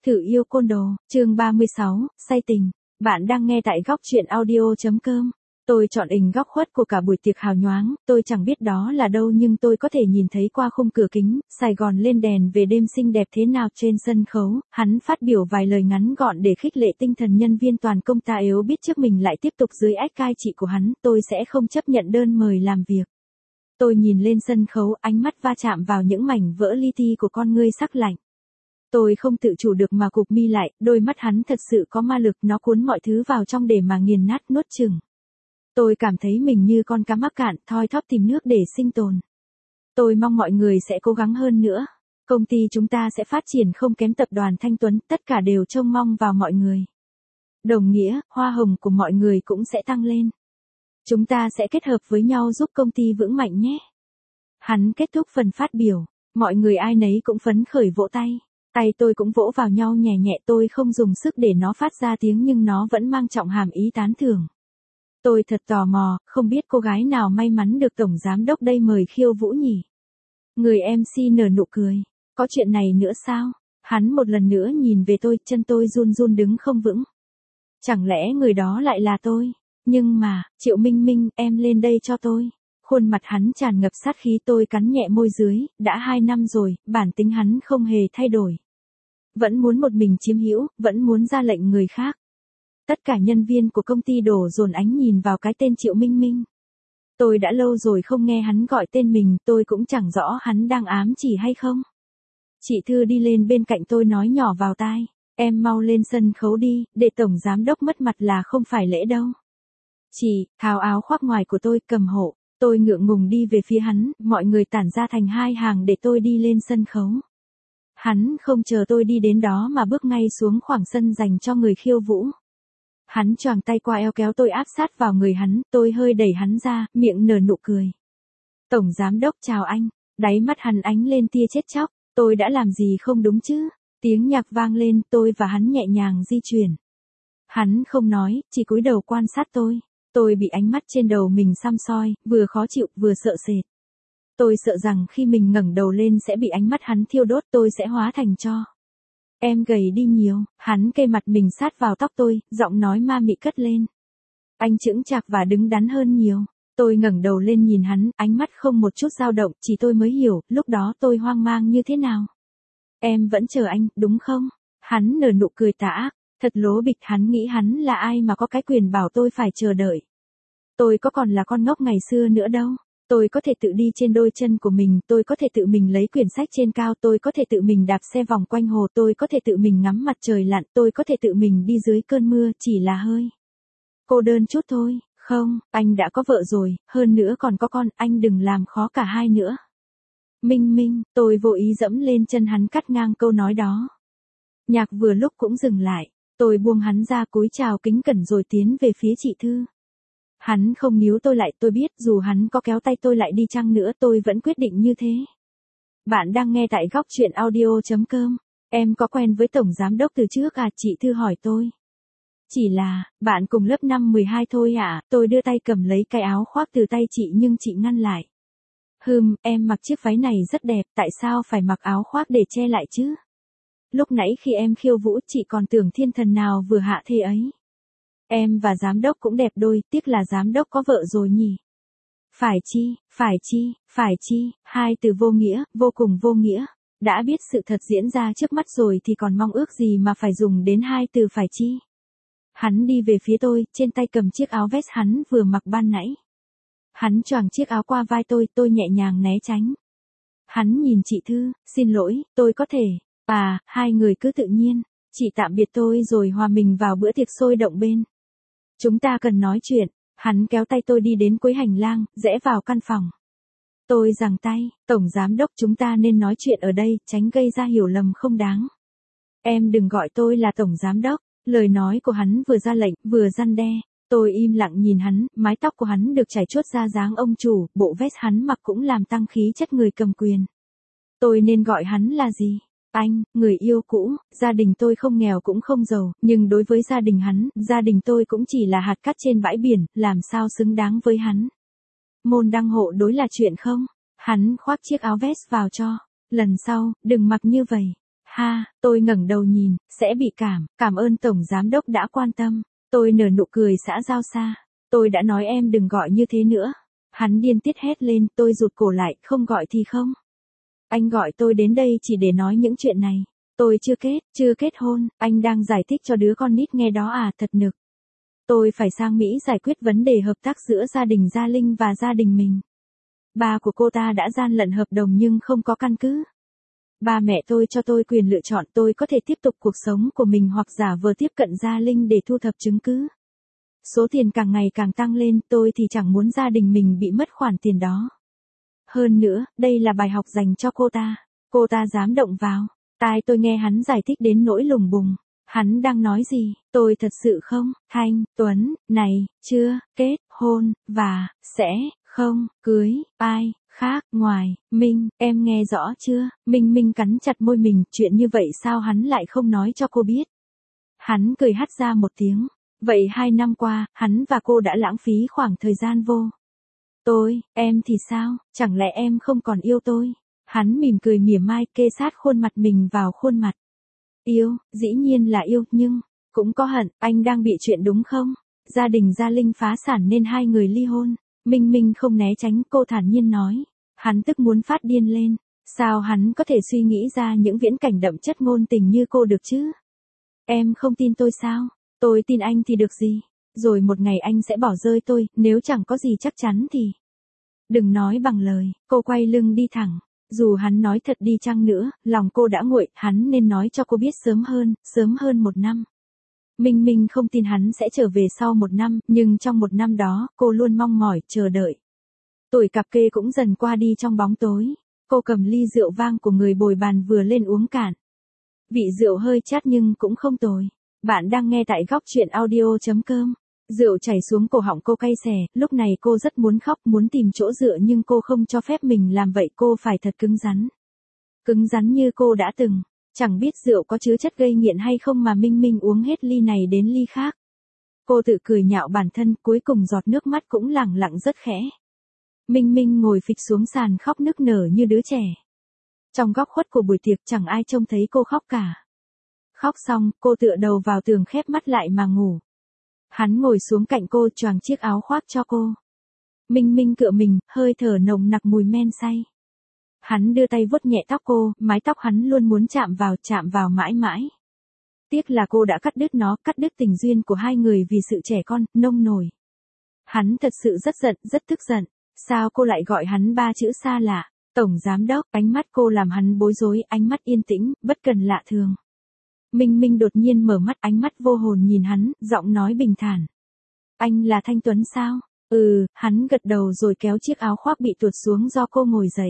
Thử yêu côn đồ, chương 36, say tình. Bạn đang nghe tại góc truyện audio.com. Tôi chọn hình góc khuất của cả buổi tiệc hào nhoáng, tôi chẳng biết đó là đâu nhưng tôi có thể nhìn thấy qua khung cửa kính, Sài Gòn lên đèn về đêm xinh đẹp thế nào trên sân khấu, hắn phát biểu vài lời ngắn gọn để khích lệ tinh thần nhân viên toàn công ta yếu biết trước mình lại tiếp tục dưới ách cai trị của hắn, tôi sẽ không chấp nhận đơn mời làm việc. Tôi nhìn lên sân khấu, ánh mắt va chạm vào những mảnh vỡ li ti của con ngươi sắc lạnh. Tôi không tự chủ được mà cụp mi lại, đôi mắt hắn thật sự có ma lực, nó cuốn mọi thứ vào trong để mà nghiền nát nuốt chửng. Tôi cảm thấy mình như con cá mắc cạn, thoi thóp tìm nước để sinh tồn. Tôi mong mọi người sẽ cố gắng hơn nữa. Công ty chúng ta sẽ phát triển không kém tập đoàn Thanh Tuấn, tất cả đều trông mong vào mọi người. Đồng nghĩa, hoa hồng của mọi người cũng sẽ tăng lên. Chúng ta sẽ kết hợp với nhau giúp công ty vững mạnh nhé. Hắn kết thúc phần phát biểu, mọi người ai nấy cũng phấn khởi vỗ tay. Tay tôi cũng vỗ vào nhau nhẹ nhẹ, tôi không dùng sức để nó phát ra tiếng nhưng nó vẫn mang trọng hàm ý tán thưởng. Tôi thật tò mò, không biết cô gái nào may mắn được Tổng Giám Đốc đây mời khiêu vũ nhỉ? Người MC nở nụ cười. Có chuyện này nữa sao? Hắn một lần nữa nhìn về tôi, chân tôi run run đứng không vững. Chẳng lẽ người đó lại là tôi? Nhưng mà, Triệu Minh Minh, em lên đây cho tôi. Khuôn mặt hắn tràn ngập sát khí, tôi cắn nhẹ môi dưới, đã 2 năm rồi, bản tính hắn không hề thay đổi. Vẫn muốn một mình chiếm hữu, vẫn muốn ra lệnh người khác. Tất cả nhân viên của công ty đổ dồn ánh nhìn vào cái tên Triệu Minh Minh. Tôi đã lâu rồi không nghe hắn gọi tên mình, tôi cũng chẳng rõ hắn đang ám chỉ hay không. Chị Thư đi lên bên cạnh tôi nói nhỏ vào tai, em mau lên sân khấu đi, để Tổng Giám Đốc mất mặt là không phải lễ đâu. Chị, tháo áo khoác ngoài của tôi, cầm hộ. Tôi ngượng ngùng đi về phía hắn, mọi người tản ra thành 2 hàng để tôi đi lên sân khấu. Hắn không chờ tôi đi đến đó mà bước ngay xuống khoảng sân dành cho người khiêu vũ. Hắn choàng tay qua eo kéo tôi áp sát vào người hắn, tôi hơi đẩy hắn ra, miệng nở nụ cười. Tổng Giám Đốc chào anh, đáy mắt hắn ánh lên tia chết chóc, tôi đã làm gì không đúng chứ? Tiếng nhạc vang lên, tôi và hắn nhẹ nhàng di chuyển. Hắn không nói, chỉ cúi đầu quan sát tôi. Tôi bị ánh mắt trên đầu mình săm soi, vừa khó chịu, vừa sợ sệt. Tôi sợ rằng khi mình ngẩng đầu lên sẽ bị ánh mắt hắn thiêu đốt, tôi sẽ hóa thành tro. Em gầy đi nhiều, hắn kê mặt mình sát vào tóc tôi, giọng nói ma mị cất lên. Anh chững chạc và đứng đắn hơn nhiều. Tôi ngẩng đầu lên nhìn hắn, ánh mắt không một chút dao động, chỉ tôi mới hiểu, lúc đó tôi hoang mang như thế nào. Em vẫn chờ anh, đúng không? Hắn nở nụ cười tà ác. Thật lố bịch, hắn nghĩ hắn là ai mà có cái quyền bảo tôi phải chờ đợi. Tôi có còn là con ngốc ngày xưa nữa đâu. Tôi có thể tự đi trên đôi chân của mình, tôi có thể tự mình lấy quyển sách trên cao, tôi có thể tự mình đạp xe vòng quanh hồ, tôi có thể tự mình ngắm mặt trời lặn, tôi có thể tự mình đi dưới cơn mưa, chỉ là hơi cô đơn chút thôi. Không, anh đã có vợ rồi, hơn nữa còn có con, anh đừng làm khó cả hai nữa. Minh Minh, tôi vô ý dẫm lên chân hắn cắt ngang câu nói đó. Nhạc vừa lúc cũng dừng lại. Tôi buông hắn ra cúi chào kính cẩn rồi tiến về phía chị Thư. Hắn không níu tôi lại, tôi biết dù hắn có kéo tay tôi lại đi chăng nữa tôi vẫn quyết định như thế. Bạn đang nghe tại góc truyện audio.com. Em có quen với Tổng Giám Đốc từ trước à? Chị Thư hỏi tôi. Chỉ là, bạn cùng lớp năm 12 thôi ạ. Tôi đưa tay cầm lấy cái áo khoác từ tay chị nhưng chị ngăn lại. Em mặc chiếc váy này rất đẹp, tại sao phải mặc áo khoác để che lại chứ? Lúc nãy khi em khiêu vũ chị còn tưởng thiên thần nào vừa hạ thế ấy. Em và giám đốc cũng đẹp đôi, tiếc là giám đốc có vợ rồi nhỉ. Phải chi, hai từ vô nghĩa, vô cùng vô nghĩa. Đã biết sự thật diễn ra trước mắt rồi thì còn mong ước gì mà phải dùng đến 2 từ phải chi. Hắn đi về phía tôi, trên tay cầm chiếc áo vest hắn vừa mặc ban nãy. Hắn choàng chiếc áo qua vai tôi nhẹ nhàng né tránh. Hắn nhìn chị Thư, xin lỗi, tôi có thể. Hai người cứ tự nhiên. Chị tạm biệt tôi rồi hòa mình vào bữa tiệc sôi động bên. Chúng ta cần nói chuyện. Hắn kéo tay tôi đi đến cuối hành lang, rẽ vào căn phòng. Tôi giằng tay, Tổng Giám Đốc chúng ta nên nói chuyện ở đây, tránh gây ra hiểu lầm không đáng. Em đừng gọi tôi là Tổng Giám Đốc. Lời nói của hắn vừa ra lệnh, vừa răn đe. Tôi im lặng nhìn hắn, mái tóc của hắn được chải chuốt ra dáng ông chủ, bộ vest hắn mặc cũng làm tăng khí chất người cầm quyền. Tôi nên gọi hắn là gì? Anh, người yêu cũ, gia đình tôi không nghèo cũng không giàu, nhưng đối với gia đình hắn, gia đình tôi cũng chỉ là hạt cát trên bãi biển, làm sao xứng đáng với hắn. Môn đăng hộ đối là chuyện không? Hắn khoác chiếc áo vest vào cho. Lần sau, đừng mặc như vậy. Ha, tôi ngẩng đầu nhìn, sẽ bị cảm ơn Tổng Giám Đốc đã quan tâm. Tôi nở nụ cười xã giao xa. Tôi đã nói em đừng gọi như thế nữa. Hắn điên tiết hét lên, tôi rụt cổ lại, không gọi thì không. Anh gọi tôi đến đây chỉ để nói những chuyện này. Tôi chưa kết hôn, anh đang giải thích cho đứa con nít nghe đó à, thật nực. Tôi phải sang Mỹ giải quyết vấn đề hợp tác giữa gia đình Gia Linh và gia đình mình. Ba của cô ta đã gian lận hợp đồng nhưng không có căn cứ. Ba mẹ tôi cho tôi quyền lựa chọn, tôi có thể tiếp tục cuộc sống của mình hoặc giả vờ tiếp cận Gia Linh để thu thập chứng cứ. Số tiền càng ngày càng tăng lên, tôi thì chẳng muốn gia đình mình bị mất khoản tiền đó. Hơn nữa, đây là bài học dành cho cô ta. Cô ta dám động vào. Tai tôi nghe hắn giải thích đến nỗi lùng bùng. Hắn đang nói gì? Tôi thật sự không, Thanh Tuấn, này, chưa, kết, hôn, và, sẽ, không, cưới, ai, khác, ngoài, Minh, em nghe rõ chưa? Minh cắn chặt môi mình, chuyện như vậy sao hắn lại không nói cho cô biết? Hắn cười hắt ra một tiếng. Vậy 2 năm qua, hắn và cô đã lãng phí khoảng thời gian vô. Em thì sao, chẳng lẽ em không còn yêu tôi? Hắn mỉm cười mỉa mai kê sát khuôn mặt mình vào khuôn mặt. Yêu, dĩ nhiên là yêu, nhưng, cũng có hận, anh đang bị chuyện đúng không? Gia đình Gia Linh phá sản nên 2 người ly hôn. Minh không né tránh, cô thản nhiên nói. Hắn tức muốn phát điên lên. Sao hắn có thể suy nghĩ ra những viễn cảnh đậm chất ngôn tình như cô được chứ? Em không tin tôi sao? Tôi tin anh thì được gì? Rồi một ngày anh sẽ bỏ rơi tôi, nếu chẳng có gì chắc chắn thì. Đừng nói bằng lời, cô quay lưng đi thẳng. Dù hắn nói thật đi chăng nữa, lòng cô đã nguội, hắn nên nói cho cô biết sớm hơn 1 năm. Minh không tin hắn sẽ trở về sau 1 năm, nhưng trong 1 năm đó, cô luôn mong mỏi, chờ đợi. Tuổi cặp kê cũng dần qua đi trong bóng tối. Cô cầm ly rượu vang của người bồi bàn vừa lên uống cạn. Vị rượu hơi chát nhưng cũng không tồi. Bạn đang nghe tại góc chuyện audio.com. Rượu chảy xuống cổ họng cô cay xè, lúc này cô rất muốn khóc, muốn tìm chỗ dựa nhưng cô không cho phép mình làm vậy, cô phải thật cứng rắn. Cứng rắn như cô đã từng. Chẳng biết rượu có chứa chất gây nghiện hay không mà Minh uống hết ly này đến ly khác. Cô tự cười nhạo bản thân, cuối cùng giọt nước mắt cũng lẳng lặng rất khẽ. Minh ngồi phịch xuống sàn khóc nức nở như đứa trẻ. Trong góc khuất của buổi tiệc chẳng ai trông thấy cô khóc cả. Khóc xong, cô tựa đầu vào tường khép mắt lại mà ngủ. Hắn ngồi xuống cạnh cô choàng chiếc áo khoác cho cô. Minh cựa mình, hơi thở nồng nặc mùi men say. Hắn đưa tay vuốt nhẹ tóc cô, mái tóc hắn luôn muốn chạm vào mãi mãi. Tiếc là cô đã cắt đứt nó, cắt đứt tình duyên của 2 người vì sự trẻ con, nông nổi. Hắn thật sự rất giận, rất tức giận. Sao cô lại gọi hắn 3 chữ xa lạ? Tổng Giám Đốc, ánh mắt cô làm hắn bối rối, ánh mắt yên tĩnh, bất cần lạ thường. Minh đột nhiên mở mắt, ánh mắt vô hồn nhìn hắn, giọng nói bình thản. Anh là Thanh Tuấn sao? Ừ, hắn gật đầu rồi kéo chiếc áo khoác bị tuột xuống do cô ngồi dậy.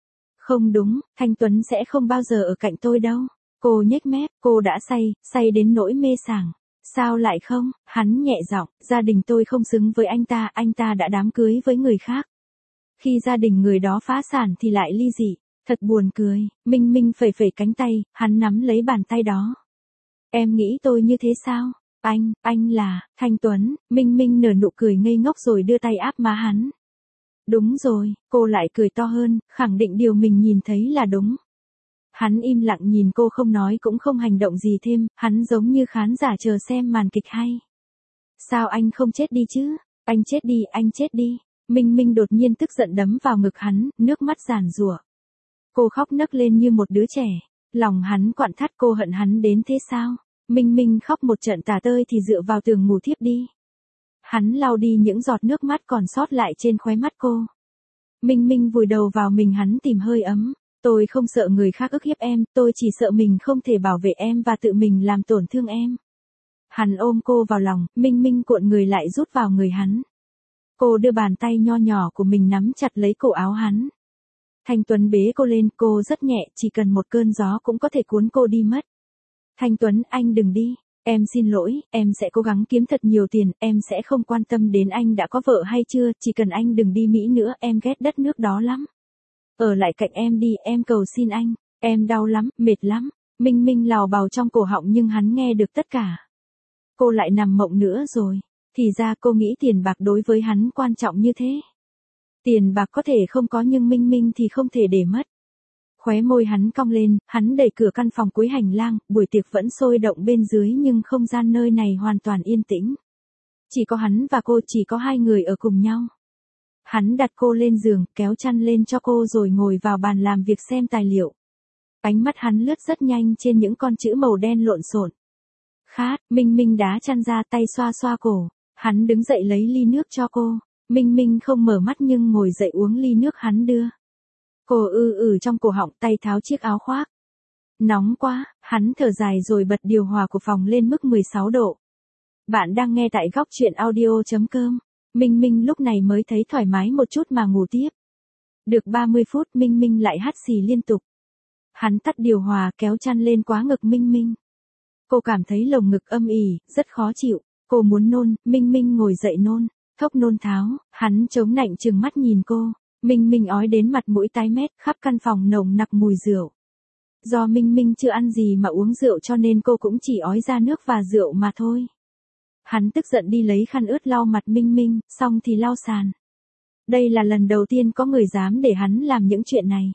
Không đúng, Thanh Tuấn sẽ không bao giờ ở cạnh tôi đâu. Cô nhếch mép, cô đã say đến nỗi mê sảng. Sao lại không? Hắn nhẹ giọng, gia đình tôi không xứng với anh ta đã đám cưới với người khác. Khi gia đình người đó phá sản thì lại ly dị. Thật buồn cười, Minh phẩy cánh tay, hắn nắm lấy bàn tay đó. Em nghĩ tôi như thế sao? Anh là, Thanh Tuấn, Minh nở nụ cười ngây ngốc rồi đưa tay áp má hắn. Đúng rồi, cô lại cười to hơn, khẳng định điều mình nhìn thấy là đúng. Hắn im lặng nhìn cô không nói cũng không hành động gì thêm, hắn giống như khán giả chờ xem màn kịch hay. Sao anh không chết đi chứ? Anh chết đi. Minh đột nhiên tức giận đấm vào ngực hắn, nước mắt giàn giụa. Cô khóc nấc lên như một đứa trẻ. Lòng hắn quặn thắt, cô hận hắn đến thế sao? Minh khóc một trận tả tơi thì dựa vào tường ngủ thiếp đi. Hắn lau đi những giọt nước mắt còn sót lại trên khóe mắt cô. Minh vùi đầu vào mình hắn tìm hơi ấm. Tôi không sợ người khác ức hiếp em, tôi chỉ sợ mình không thể bảo vệ em và tự mình làm tổn thương em. Hắn ôm cô vào lòng, Minh cuộn người lại rút vào người hắn. Cô đưa bàn tay nho nhỏ của mình nắm chặt lấy cổ áo hắn. Thanh Tuấn bế cô lên, cô rất nhẹ, chỉ cần một cơn gió cũng có thể cuốn cô đi mất. Thanh Tuấn, anh đừng đi. Em xin lỗi, em sẽ cố gắng kiếm thật nhiều tiền, em sẽ không quan tâm đến anh đã có vợ hay chưa, chỉ cần anh đừng đi Mỹ nữa, em ghét đất nước đó lắm. Ở lại cạnh em đi, em cầu xin anh, em đau lắm, mệt lắm. Minh lào bào trong cổ họng nhưng hắn nghe được tất cả. Cô lại nằm mộng nữa rồi. Thì ra cô nghĩ tiền bạc đối với hắn quan trọng như thế. Tiền bạc có thể không có nhưng Minh thì không thể để mất. Khóe môi hắn cong lên, hắn đẩy cửa căn phòng cuối hành lang, buổi tiệc vẫn sôi động bên dưới nhưng không gian nơi này hoàn toàn yên tĩnh. Chỉ có hắn và cô, chỉ có hai người ở cùng nhau. Hắn đặt cô lên giường, kéo chăn lên cho cô rồi ngồi vào bàn làm việc xem tài liệu. Ánh mắt hắn lướt rất nhanh trên những con chữ màu đen lộn xộn. Khát, Minh Minh đá chăn ra, tay xoa xoa cổ. Hắn đứng dậy lấy ly nước cho cô. Minh Minh không mở mắt nhưng ngồi dậy uống ly nước hắn đưa. Cô trong cổ họng, tay tháo chiếc áo khoác. Nóng quá, hắn thở dài rồi bật điều hòa của phòng lên mức 16 độ. Bạn đang nghe tại góc truyện audio.com. Minh Minh lúc này mới thấy thoải mái một chút mà ngủ tiếp. Được 30 phút Minh Minh lại hắt xì liên tục. Hắn tắt điều hòa, kéo chăn lên quá ngực Minh Minh. Cô cảm thấy lồng ngực âm ỉ, rất khó chịu. Cô muốn nôn, Minh Minh ngồi dậy nôn. Thốc nôn tháo, hắn chống nạnh trừng mắt nhìn cô. Minh Minh ói đến mặt mũi tái mét, khắp căn phòng nồng nặc mùi rượu. Do Minh Minh chưa ăn gì mà uống rượu cho nên cô cũng chỉ ói ra nước và rượu mà thôi. Hắn tức giận đi lấy khăn ướt lau mặt Minh Minh, xong thì lau sàn. Đây là lần đầu tiên có người dám để hắn làm những chuyện này.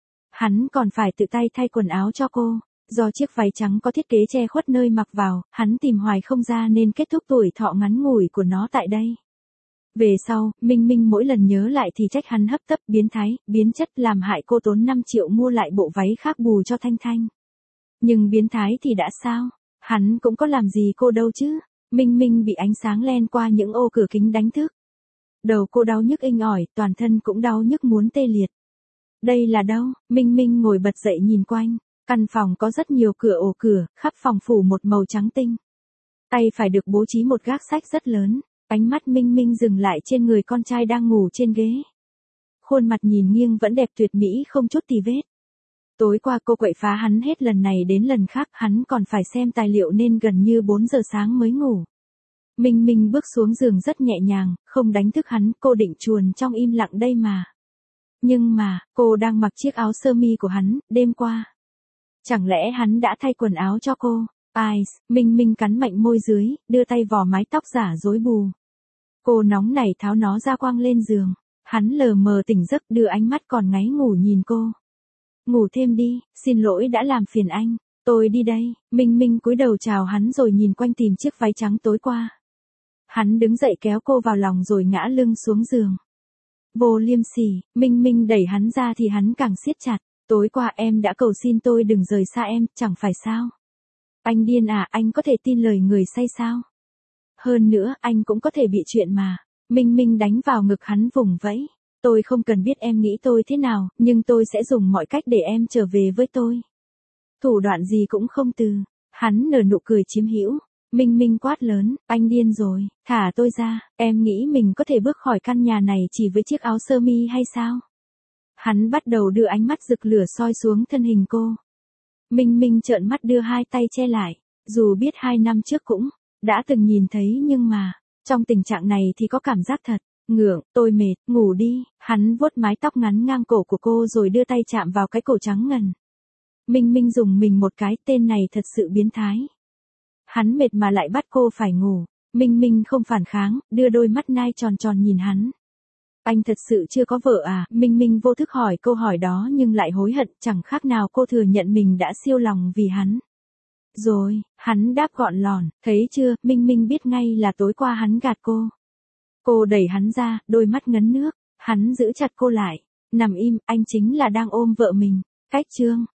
Hắn còn phải tự tay thay quần áo cho cô. Do chiếc váy trắng có thiết kế che khuất nơi mặc vào, hắn tìm hoài không ra nên kết thúc tuổi thọ ngắn ngủi của nó tại đây. Về sau, Minh Minh mỗi lần nhớ lại thì trách hắn hấp tấp, biến thái, biến chất, làm hại cô tốn 5 triệu mua lại bộ váy khác bù cho Thanh Thanh. Nhưng biến thái thì đã sao? Hắn cũng có làm gì cô đâu chứ? Minh Minh bị ánh sáng len qua những ô cửa kính đánh thức. Đầu cô đau nhức inh ỏi, toàn thân cũng đau nhức muốn tê liệt. Đây là đâu? Minh Minh ngồi bật dậy nhìn quanh. Căn phòng có rất nhiều cửa ổ cửa, khắp phòng phủ một màu trắng tinh. Tay phải được bố trí một gác sách rất lớn. Ánh mắt Minh Minh dừng lại trên người con trai đang ngủ trên ghế. Khuôn mặt nhìn nghiêng vẫn đẹp tuyệt mỹ không chút tì vết. Tối qua cô quậy phá hắn hết lần này đến lần khác, hắn còn phải xem tài liệu nên gần như 4 giờ sáng mới ngủ. Minh Minh bước xuống giường rất nhẹ nhàng, không đánh thức hắn, cô định chuồn trong im lặng đây mà. Nhưng mà, cô đang mặc chiếc áo sơ mi của hắn, đêm qua. Chẳng lẽ hắn đã thay quần áo cho cô? Minh Minh cắn mạnh môi dưới, đưa tay vò mái tóc giả rối bù. Cô nóng nảy tháo nó ra quăng lên giường. Hắn lờ mờ tỉnh giấc đưa ánh mắt còn ngáy ngủ nhìn cô. Ngủ thêm đi, xin lỗi đã làm phiền anh. Tôi đi đây. Minh Minh cúi đầu chào hắn rồi nhìn quanh tìm chiếc váy trắng tối qua. Hắn đứng dậy kéo cô vào lòng rồi ngã lưng xuống giường. Vô liêm sỉ, Minh Minh đẩy hắn ra thì hắn càng siết chặt. Tối qua em đã cầu xin tôi đừng rời xa em, chẳng phải sao? Anh điên à, anh có thể tin lời người say sao? Hơn nữa, anh cũng có thể bị chuyện mà. Minh Minh đánh vào ngực hắn vùng vẫy. Tôi không cần biết em nghĩ tôi thế nào, nhưng tôi sẽ dùng mọi cách để em trở về với tôi. Thủ đoạn gì cũng không từ. Hắn nở nụ cười chiếm hữu. Minh Minh quát lớn, anh điên rồi, thả tôi ra, em nghĩ mình có thể bước khỏi căn nhà này chỉ với chiếc áo sơ mi hay sao? Hắn bắt đầu đưa ánh mắt rực lửa soi xuống thân hình cô. Minh Minh trợn mắt đưa hai tay che lại, dù biết 2 năm trước cũng đã từng nhìn thấy nhưng mà, trong tình trạng này thì có cảm giác thật, ngượng, tôi mệt, ngủ đi, hắn vuốt mái tóc ngắn ngang cổ của cô rồi đưa tay chạm vào cái cổ trắng ngần. Minh Minh dùng mình một cái, tên này thật sự biến thái. Hắn mệt mà lại bắt cô phải ngủ, Minh Minh không phản kháng, đưa đôi mắt nai tròn tròn nhìn hắn. Anh thật sự chưa có vợ à? Minh Minh vô thức hỏi câu hỏi đó nhưng lại hối hận, chẳng khác nào cô thừa nhận mình đã siêu lòng vì hắn. Rồi, hắn đáp gọn lỏn, thấy chưa, Minh Minh biết ngay là tối qua hắn gạt cô. Cô đẩy hắn ra, đôi mắt ngấn nước, hắn giữ chặt cô lại, nằm im, anh chính là đang ôm vợ mình. Cách chương